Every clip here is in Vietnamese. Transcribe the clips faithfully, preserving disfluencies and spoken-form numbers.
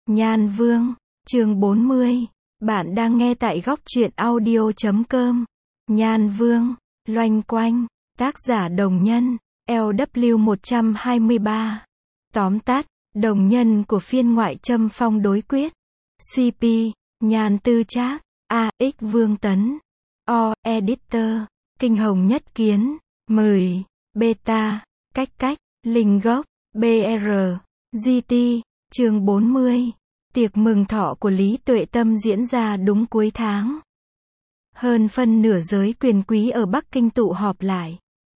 Nhan Vương, chương bốn mươi. Bạn đang nghe tại góc truyện audio chấm com. Nhan Vương, loanh quanh, tác giả Đồng Nhân, L W một trăm hai mươi ba. Tóm tắt, đồng nhân của phiên ngoại châm phong đối quyết. C P, Nhan Tư Trác, A X Vương Tấn, O, Editor, Kinh Hồng Nhất Kiến, mười, Beta, Cách Cách, Linh Gốc, B R, G T, chương bốn mươi. Tiệc mừng thọ của Lý Tuệ Tâm diễn ra đúng cuối tháng. Hơn phân nửa giới quyền quý ở Bắc Kinh tụ họp lại.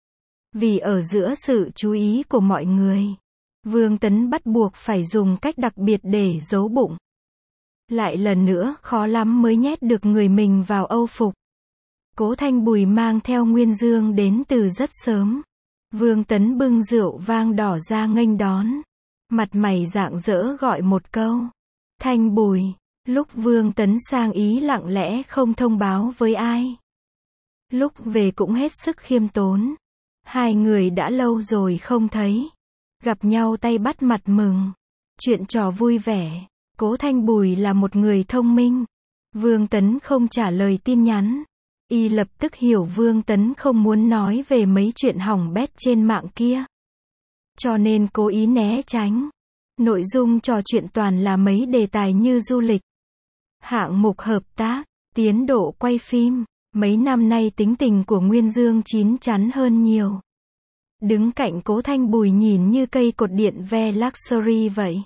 Vì ở giữa sự chú ý của mọi người, Vương Tấn bắt buộc phải dùng cách đặc biệt để giấu bụng. Lại lần nữa khó lắm mới nhét được người mình vào âu phục. Cố Thanh Bùi mang theo Nguyên Dương đến từ rất sớm. Vương Tấn bưng rượu vang đỏ ra nghênh đón. Mặt mày rạng rỡ gọi một câu. Thanh Bùi. Lúc Vương Tấn sang Ý lặng lẽ không thông báo với ai. Lúc về cũng hết sức khiêm tốn. Hai người đã lâu rồi không thấy. Gặp nhau tay bắt mặt mừng. Chuyện trò vui vẻ. Cố Thanh Bùi là một người thông minh. Vương Tấn không trả lời tin nhắn. Y lập tức hiểu Vương Tấn không muốn nói về mấy chuyện hỏng bét trên mạng kia. Cho nên cố ý né tránh. Nội dung trò chuyện toàn là mấy đề tài như du lịch, hạng mục hợp tác, tiến độ quay phim. Mấy năm nay tính tình của Nguyên Dương chín chắn hơn nhiều. Đứng cạnh Cố Thanh Bùi nhìn như cây cột điện ve luxury vậy.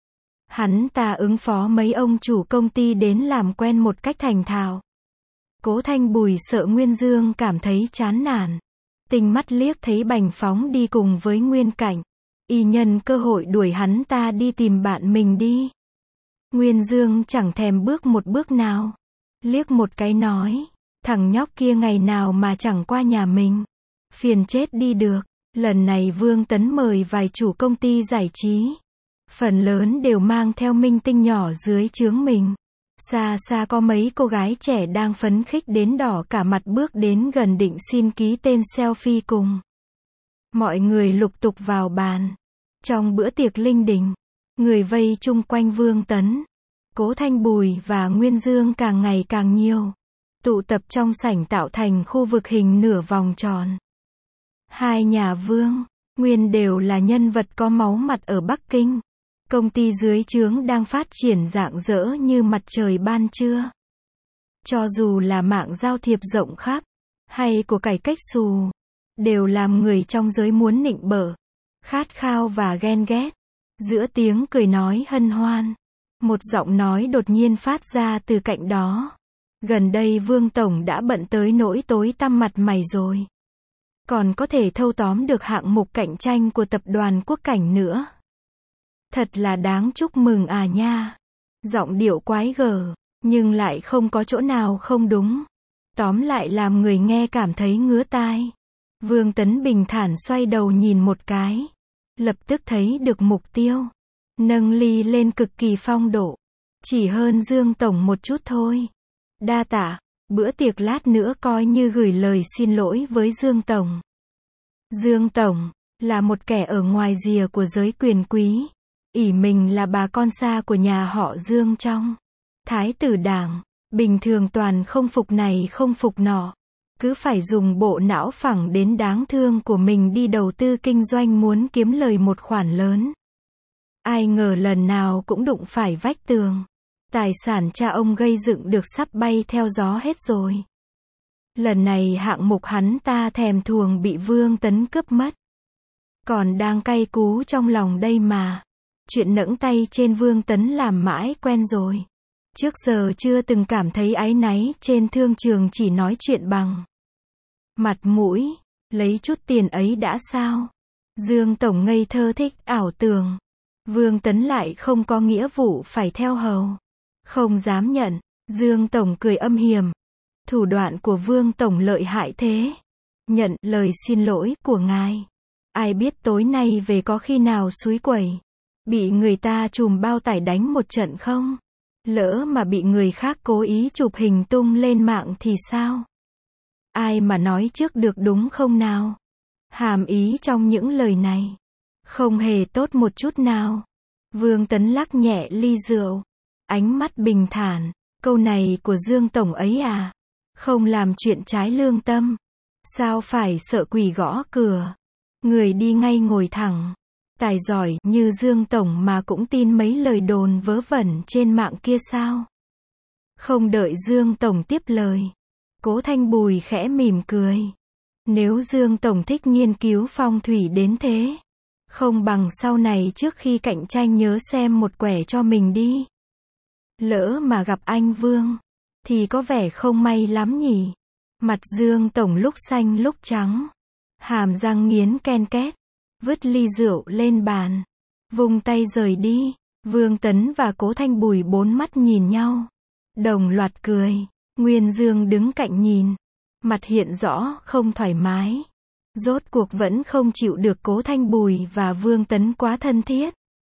Hắn ta ứng phó mấy ông chủ công ty đến làm quen một cách thành thạo. Cố Thanh Bùi sợ Nguyên Dương cảm thấy chán nản. Tinh mắt liếc thấy Bành Phóng đi cùng với Nguyên Cảnh. Y nhân cơ hội đuổi hắn ta đi tìm bạn mình đi. Nguyên Dương chẳng thèm bước một bước nào. Liếc một cái nói, thằng nhóc kia ngày nào mà chẳng qua nhà mình. Phiền chết đi được. Lần này Vương Tấn mời vài chủ công ty giải trí. Phần lớn đều mang theo minh tinh nhỏ dưới trướng mình. Xa xa có mấy cô gái trẻ đang phấn khích đến đỏ cả mặt bước đến gần định xin ký tên selfie cùng. Mọi người lục tục vào bàn. Trong bữa tiệc linh đình, người vây chung quanh Vương Tấn, Cố Thanh Bùi và Nguyên Dương càng ngày càng nhiều. Tụ tập trong sảnh tạo thành khu vực hình nửa vòng tròn. Hai nhà Vương, Nguyên đều là nhân vật có máu mặt ở Bắc Kinh. Công ty dưới trướng đang phát triển rạng rỡ như mặt trời ban trưa. Cho dù là mạng giao thiệp rộng khắp, hay của cải cách xù, đều làm người trong giới muốn nịnh bợ, khát khao và ghen ghét. Giữa tiếng cười nói hân hoan, một giọng nói đột nhiên phát ra từ cạnh đó. Gần đây Vương Tổng đã bận tới nỗi tối tăm mặt mày rồi. Còn có thể thâu tóm được hạng mục cạnh tranh của tập đoàn Quốc Cảnh nữa. Thật là đáng chúc mừng à nha. Giọng điệu quái gở, nhưng lại không có chỗ nào không đúng. Tóm lại làm người nghe cảm thấy ngứa tai. Vương Tấn bình thản xoay đầu nhìn một cái. Lập tức thấy được mục tiêu. Nâng ly lên cực kỳ phong độ. Chỉ hơn Dương Tổng một chút thôi. Đa tạ, bữa tiệc lát nữa coi như gửi lời xin lỗi với Dương Tổng. Dương Tổng, là một kẻ ở ngoài rìa của giới quyền quý. ỷ mình là bà con xa của nhà họ Dương trong Thái tử Đảng. Bình thường toàn không phục này không phục nọ. Cứ phải dùng bộ não phẳng đến đáng thương của mình đi đầu tư kinh doanh muốn kiếm lời một khoản lớn. Ai ngờ lần nào cũng đụng phải vách tường. Tài sản cha ông gây dựng được sắp bay theo gió hết rồi. Lần này hạng mục hắn ta thèm thuồng bị Vương Tấn cướp mất. Còn đang cay cú trong lòng đây mà. Chuyện nẫng tay trên Vương Tấn làm mãi quen rồi. Trước giờ chưa từng cảm thấy áy náy trên thương trường chỉ nói chuyện bằng mặt mũi, lấy chút tiền ấy đã sao. Dương Tổng ngây thơ thích ảo tưởng. Vương Tấn lại không có nghĩa vụ phải theo hầu. Không dám nhận. Dương Tổng cười âm hiểm. Thủ đoạn của Vương Tổng lợi hại thế. Nhận lời xin lỗi của ngài. Ai biết tối nay về có khi nào xúi quẩy. Bị người ta trùm bao tải đánh một trận không? Lỡ mà bị người khác cố ý chụp hình tung lên mạng thì sao? Ai mà nói trước được đúng không nào? Hàm ý trong những lời này không hề tốt một chút nào. Vương Tấn lắc nhẹ ly rượu. Ánh mắt bình thản. Câu này của Dương Tổng ấy à? Không làm chuyện trái lương tâm. Sao phải sợ quỷ gõ cửa? Người đi ngay ngồi thẳng. Tài giỏi như Dương Tổng mà cũng tin mấy lời đồn vớ vẩn trên mạng kia sao? Không đợi Dương Tổng tiếp lời. Cố Thanh Bùi khẽ mỉm cười. Nếu Dương Tổng thích nghiên cứu phong thủy đến thế, không bằng sau này trước khi cạnh tranh nhớ xem một quẻ cho mình đi. Lỡ mà gặp anh Vương, thì có vẻ không may lắm nhỉ. Mặt Dương Tổng lúc xanh lúc trắng. Hàm răng nghiến ken két. Vứt ly rượu lên bàn. Vung tay rời đi. Vương Tấn và Cố Thanh Bùi bốn mắt nhìn nhau. Đồng loạt cười. Nguyên Dương đứng cạnh nhìn. Mặt hiện rõ không thoải mái. Rốt cuộc vẫn không chịu được Cố Thanh Bùi và Vương Tấn quá thân thiết.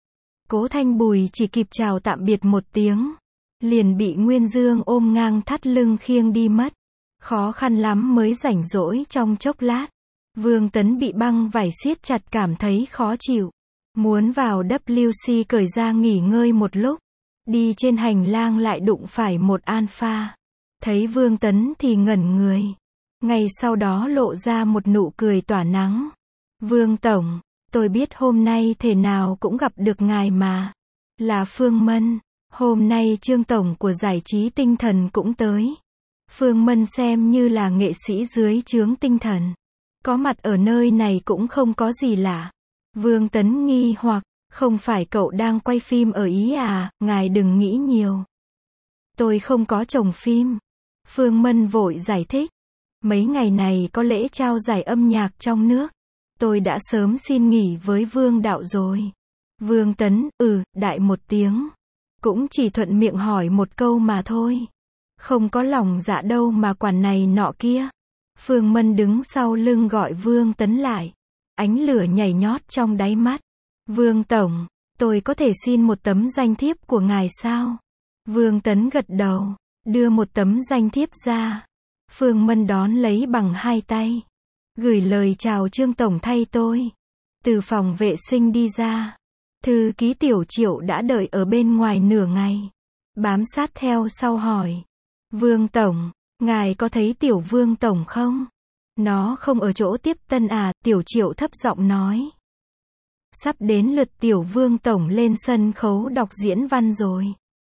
Cố Thanh Bùi chỉ kịp chào tạm biệt một tiếng. Liền bị Nguyên Dương ôm ngang thắt lưng khiêng đi mất. Khó khăn lắm mới rảnh rỗi trong chốc lát. Vương Tấn bị băng vải siết chặt cảm thấy khó chịu. Muốn vào W C cởi ra nghỉ ngơi một lúc. Đi trên hành lang lại đụng phải một alpha. Thấy Vương Tấn thì ngẩn người. Ngay sau đó lộ ra một nụ cười tỏa nắng. Vương Tổng, tôi biết hôm nay thể nào cũng gặp được ngài mà. Là Phương Mân. Hôm nay Trương Tổng của Giải trí Tinh Thần cũng tới. Phương Mân xem như là nghệ sĩ dưới trướng Tinh Thần. Có mặt ở nơi này cũng không có gì lạ. Vương Tấn nghi hoặc, không phải cậu đang quay phim ở Ý à, ngài đừng nghĩ nhiều. Tôi không có chồng phim. Phương Mân vội giải thích. Mấy ngày này có lễ trao giải âm nhạc trong nước. Tôi đã sớm xin nghỉ với Vương Đạo rồi. Vương Tấn, ừ, đại một tiếng. Cũng chỉ thuận miệng hỏi một câu mà thôi. Không có lòng dạ đâu mà quản này nọ kia. Phương Mân đứng sau lưng gọi Vương Tấn lại. Ánh lửa nhảy nhót trong đáy mắt. Vương Tổng, tôi có thể xin một tấm danh thiếp của ngài sao? Vương Tấn gật đầu, đưa một tấm danh thiếp ra. Phương Mân đón lấy bằng hai tay. Gửi lời chào Trương Tổng thay tôi. Từ phòng vệ sinh đi ra. Thư ký Tiểu Triệu đã đợi ở bên ngoài nửa ngày. Bám sát theo sau hỏi. Vương Tổng, ngài có thấy Tiểu Vương Tổng không? Nó không ở chỗ tiếp tân à? Tiểu Triệu thấp giọng nói. Sắp đến lượt Tiểu Vương Tổng lên sân khấu đọc diễn văn rồi.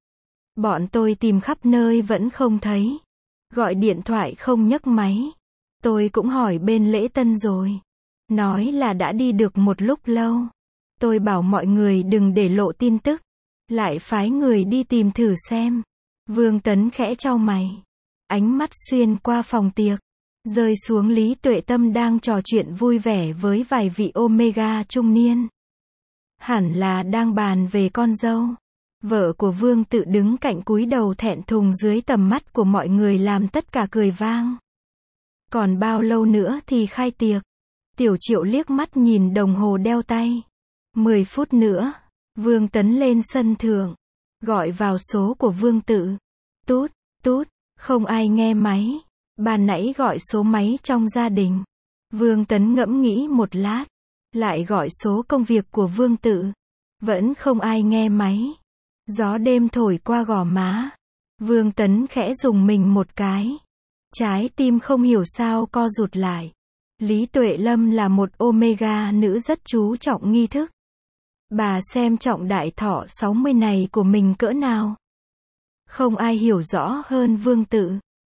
Bọn tôi tìm khắp nơi vẫn không thấy. Gọi điện thoại không nhấc máy. Tôi cũng hỏi bên lễ tân rồi. Nói là đã đi được một lúc lâu. Tôi bảo mọi người đừng để lộ tin tức. Lại phái người đi tìm thử xem. Vương Tấn khẽ chau mày. Ánh mắt xuyên qua phòng tiệc. Rơi xuống Lý Tuệ Tâm đang trò chuyện vui vẻ với vài vị Omega trung niên. Hẳn là đang bàn về con dâu. Vợ của Vương Tự đứng cạnh cúi đầu thẹn thùng dưới tầm mắt của mọi người làm tất cả cười vang. Còn bao lâu nữa thì khai tiệc? Tiểu Triệu liếc mắt nhìn đồng hồ đeo tay. Mười phút nữa. Vương Tấn lên sân thượng. Gọi vào số của Vương Tự. Tút, tút, không ai nghe máy. Ban nãy gọi số máy trong gia đình. Vương Tấn ngẫm nghĩ một lát. Lại gọi số công việc của Vương Tự. Vẫn không ai nghe máy. Gió đêm thổi qua gò má. Vương Tấn khẽ rùng mình một cái. Trái tim không hiểu sao co rụt lại. Lý Tuệ Lâm là một Omega nữ rất chú trọng nghi thức. Bà xem trọng đại thọ sáu mươi này của mình cỡ nào. Không ai hiểu rõ hơn Vương Tự.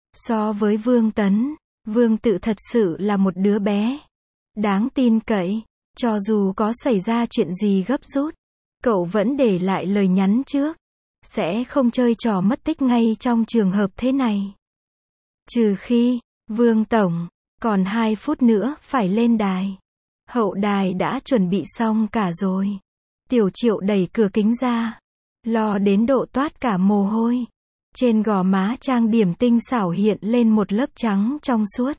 So với Vương Tấn, Vương Tự thật sự là một đứa bé đáng tin cậy. Cho dù có xảy ra chuyện gì gấp rút, cậu vẫn để lại lời nhắn trước. Sẽ không chơi trò mất tích ngay trong trường hợp thế này. Trừ khi, Vương Tổng, còn hai phút nữa phải lên đài. Hậu đài đã chuẩn bị xong cả rồi. Tiểu Triệu đẩy cửa kính ra. Lo đến độ toát cả mồ hôi. Trên gò má trang điểm tinh xảo hiện lên một lớp trắng trong suốt.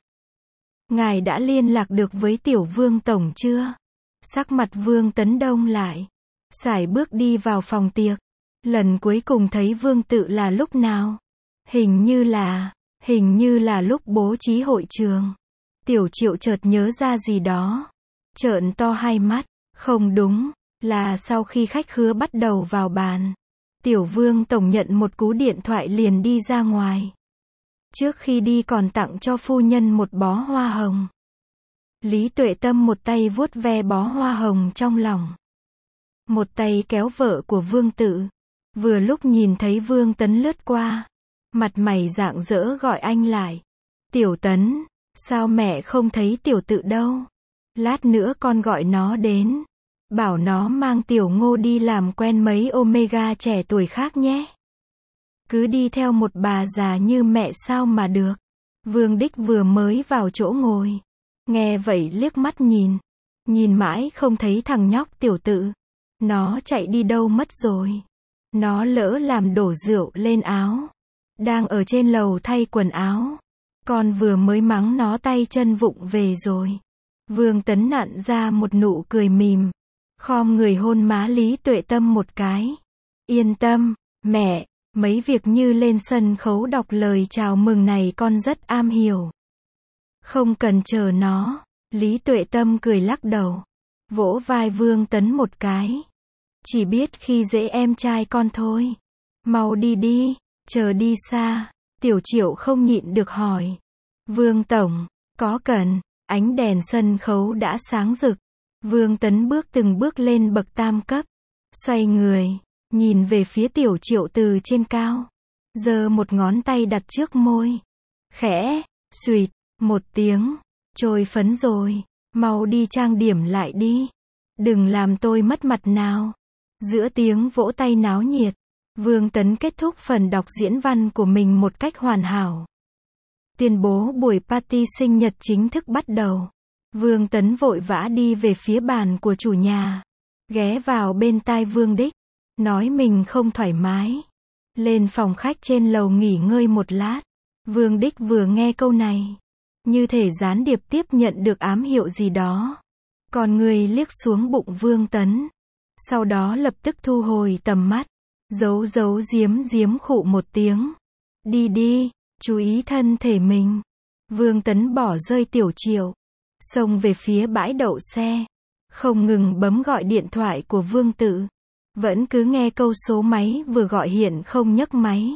Ngài đã liên lạc được với Tiểu Vương Tổng chưa? Sắc mặt Vương Tấn đông lại. Sải bước đi vào phòng tiệc. Lần cuối cùng thấy Vương Tự là lúc nào? Hình như là, hình như là lúc bố trí hội trường. Tiểu Triệu chợt nhớ ra gì đó. Trợn to hai mắt. Không đúng, Là sau khi khách khứa bắt đầu vào bàn, Tiểu Vương Tổng nhận một cú điện thoại liền đi ra ngoài. Trước khi đi còn tặng cho phu nhân một bó hoa hồng. Lý Tuệ Tâm một tay vuốt ve bó hoa hồng trong lòng, một tay kéo vợ của Vương Tự. Vừa lúc nhìn thấy Vương Tấn lướt qua, mặt mày rạng rỡ gọi anh lại. Tiểu Tấn, sao mẹ không thấy Tiểu Tự đâu? Lát nữa con gọi nó đến, bảo nó mang Tiểu Ngô đi làm quen mấy Omega trẻ tuổi khác nhé. Cứ đi theo một bà già như mẹ sao mà được. Vương Đích vừa mới vào chỗ ngồi, nghe vậy liếc mắt nhìn, nhìn mãi không thấy thằng nhóc Tiểu Tự. Nó chạy đi đâu mất rồi? Nó lỡ làm đổ rượu lên áo, đang ở trên lầu thay quần áo. Con vừa mới mắng nó tay chân vụng về rồi. Vương Tấn nặn ra một nụ cười mỉm, khom người hôn má Lý Tuệ Tâm một cái. Yên tâm, mẹ, mấy việc như lên sân khấu đọc lời chào mừng này con rất am hiểu. Không cần chờ nó. Lý Tuệ Tâm cười lắc đầu, vỗ vai Vương Tấn một cái. Chỉ biết khi dễ em trai con thôi. Mau đi đi, chờ đi xa. Tiểu Triệu không nhịn được hỏi. Vương Tổng, có cần? Ánh đèn sân khấu đã sáng rực. Vương Tấn bước từng bước lên bậc tam cấp. Xoay người, nhìn về phía Tiểu Triệu từ trên cao. Giơ một ngón tay đặt trước môi. Khẽ, xuỵt, một tiếng. Trôi phấn rồi. Mau đi trang điểm lại đi. Đừng làm tôi mất mặt nào. Giữa tiếng vỗ tay náo nhiệt, Vương Tấn kết thúc phần đọc diễn văn của mình một cách hoàn hảo. Tuyên bố buổi party sinh nhật chính thức bắt đầu. Vương Tấn vội vã đi về phía bàn của chủ nhà, ghé vào bên tai Vương Đích, nói mình không thoải mái, lên phòng khách trên lầu nghỉ ngơi một lát. Vương Đích vừa nghe câu này, như thể gián điệp tiếp nhận được ám hiệu gì đó. Còn người liếc xuống bụng Vương Tấn, sau đó lập tức thu hồi tầm mắt, giấu giấu giếm giếm khụ một tiếng. Đi đi, chú ý thân thể mình. Vương Tấn bỏ rơi Tiểu Triệu, xông về phía bãi đậu xe, không ngừng bấm gọi điện thoại của Vương Tự. Vẫn cứ nghe câu số máy vừa gọi hiện không nhấc máy.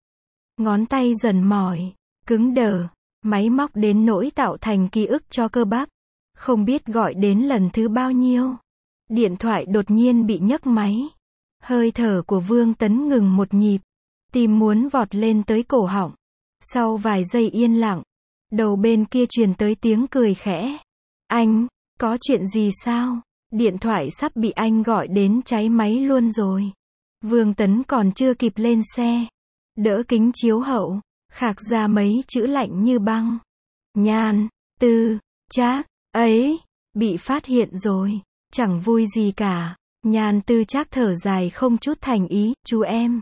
Ngón tay dần mỏi, cứng đờ, máy móc đến nỗi tạo thành ký ức cho cơ bắp. Không biết gọi đến lần thứ bao nhiêu. Điện thoại đột nhiên bị nhấc máy. Hơi thở của Vương Tấn ngừng một nhịp. Tim muốn vọt lên tới cổ họng. Sau vài giây yên lặng, đầu bên kia truyền tới tiếng cười khẽ. Anh, có chuyện gì sao? Điện thoại sắp bị anh gọi đến cháy máy luôn rồi. Vương Tấn còn chưa kịp lên xe, đỡ kính chiếu hậu, khạc ra mấy chữ lạnh như băng. Nhan, Tư, Trác, ấy, bị phát hiện rồi. Chẳng vui gì cả. Nhan Tư Trác thở dài không chút thành ý. Chú em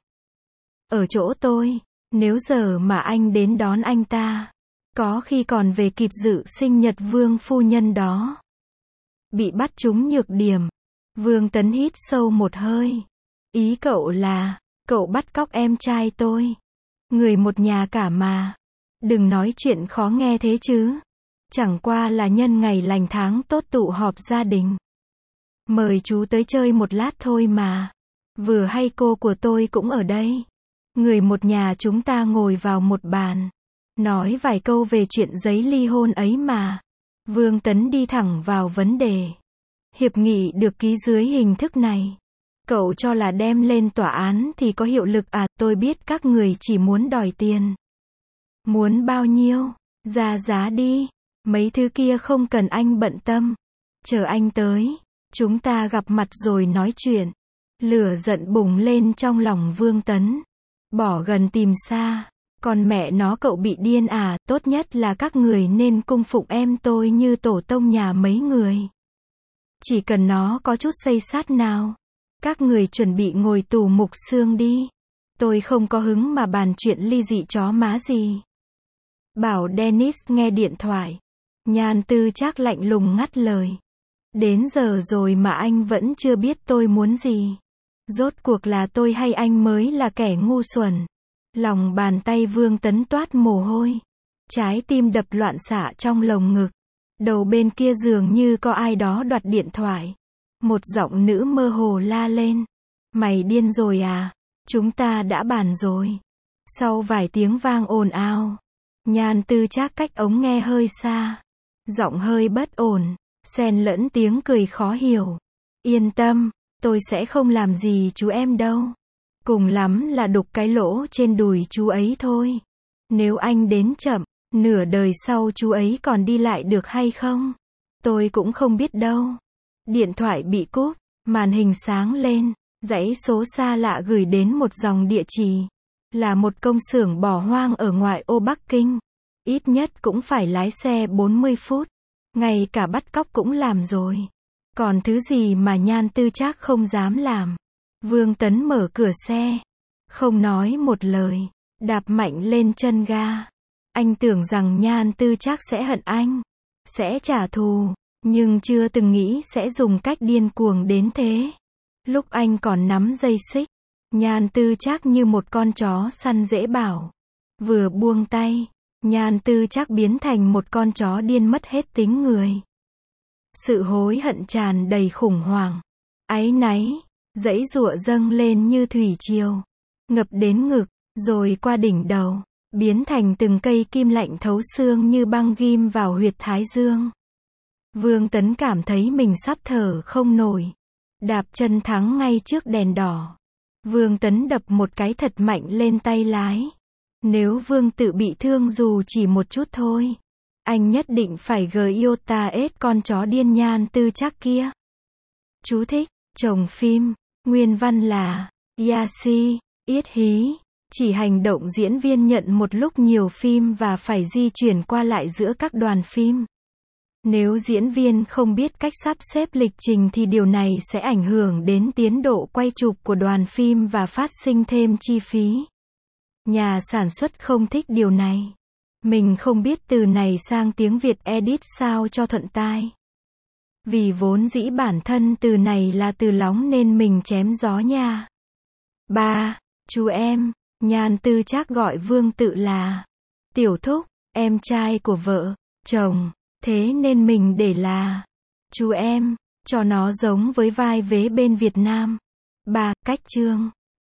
ở chỗ tôi. Nếu giờ mà anh đến đón anh ta, có khi còn về kịp dự sinh nhật Vương phu nhân đó. Bị bắt trúng nhược điểm. Vương Tấn hít sâu một hơi. Ý cậu là, cậu bắt cóc em trai tôi. Người một nhà cả mà. Đừng nói chuyện khó nghe thế chứ. Chẳng qua là nhân ngày lành tháng tốt tụ họp gia đình. Mời chú tới chơi một lát thôi mà. Vừa hay cô của tôi cũng ở đây. Người một nhà chúng ta ngồi vào một bàn, nói vài câu về chuyện giấy ly hôn ấy mà. Vương Tấn đi thẳng vào vấn đề. Hiệp nghị được ký dưới hình thức này, cậu cho là đem lên tòa án thì có hiệu lực à? Tôi biết các người chỉ muốn đòi tiền. Muốn bao nhiêu? Ra giá đi. Mấy thứ kia không cần anh bận tâm. Chờ anh tới, chúng ta gặp mặt rồi nói chuyện. Lửa giận bùng lên trong lòng Vương Tấn. Bỏ gần tìm xa. Còn mẹ nó cậu bị điên à? Tốt nhất là các người nên cung phụng em tôi như tổ tông nhà mấy người. Chỉ cần nó có chút xây sát nào, các người chuẩn bị ngồi tù mục xương đi. Tôi không có hứng mà bàn chuyện ly dị chó má gì. Bảo Dennis nghe điện thoại. Nhan Tư Trác lạnh lùng ngắt lời. Đến giờ rồi mà anh vẫn chưa biết tôi muốn gì. Rốt cuộc là tôi hay anh mới là kẻ ngu xuẩn. Lòng bàn tay Vương Tấn toát mồ hôi. Trái tim đập loạn xạ trong lồng ngực. Đầu bên kia dường như có ai đó đoạt điện thoại. Một giọng nữ mơ hồ la lên. Mày điên rồi à? Chúng ta đã bàn rồi. Sau vài tiếng vang ồn ào, Nhan Tư Trác cách ống nghe hơi xa. Giọng hơi bất ổn, xen lẫn tiếng cười khó hiểu. Yên tâm, tôi sẽ không làm gì chú em đâu. Cùng lắm là đục cái lỗ trên đùi chú ấy thôi. Nếu anh đến chậm, nửa đời sau chú ấy còn đi lại được hay không? Tôi cũng không biết đâu. Điện thoại bị cúp, màn hình sáng lên, dãy số xa lạ gửi đến một dòng địa chỉ. Là một công xưởng bỏ hoang ở ngoại ô Bắc Kinh. Ít nhất cũng phải lái xe bốn mươi phút. Ngay cả bắt cóc cũng làm rồi. Còn thứ gì mà Nhan Tư Trác không dám làm? Vương Tấn mở cửa xe. Không nói một lời. Đạp mạnh lên chân ga. Anh tưởng rằng Nhan Tư Trác sẽ hận anh. Sẽ trả thù. Nhưng chưa từng nghĩ sẽ dùng cách điên cuồng đến thế. Lúc anh còn nắm dây xích, Nhan Tư Trác như một con chó săn dễ bảo. Vừa buông tay, Nhan Tư Trác biến thành một con chó điên mất hết tính người. Sự hối hận tràn đầy khủng hoảng. Áy náy, giãy giụa dâng lên như thủy triều. Ngập đến ngực, rồi qua đỉnh đầu. Biến thành từng cây kim lạnh thấu xương như băng ghim vào huyệt thái dương. Vương Tấn cảm thấy mình sắp thở không nổi. Đạp chân thắng ngay trước đèn đỏ. Vương Tấn đập một cái thật mạnh lên tay lái. Nếu Vương Tự bị thương dù chỉ một chút thôi, anh nhất định phải Giota ết con chó điên Nhan Tư Trác kia. Chú thích, chồng phim, nguyên văn là Yashi, yết hí, chỉ hành động diễn viên nhận một lúc nhiều phim và phải di chuyển qua lại giữa các đoàn phim. Nếu diễn viên không biết cách sắp xếp lịch trình thì điều này sẽ ảnh hưởng đến tiến độ quay chụp của đoàn phim và phát sinh thêm chi phí. Nhà sản xuất không thích điều này. Mình không biết từ này sang tiếng Việt edit sao cho thuận tai. Vì vốn dĩ bản thân từ này là từ lóng nên mình chém gió nha. ba. Chú em, Nhan Tư Trác gọi Vương Tự là Tiểu Thúc, em trai của vợ, chồng. Thế nên mình để là chú em, cho nó giống với vai vế bên Việt Nam. ba. Cách chương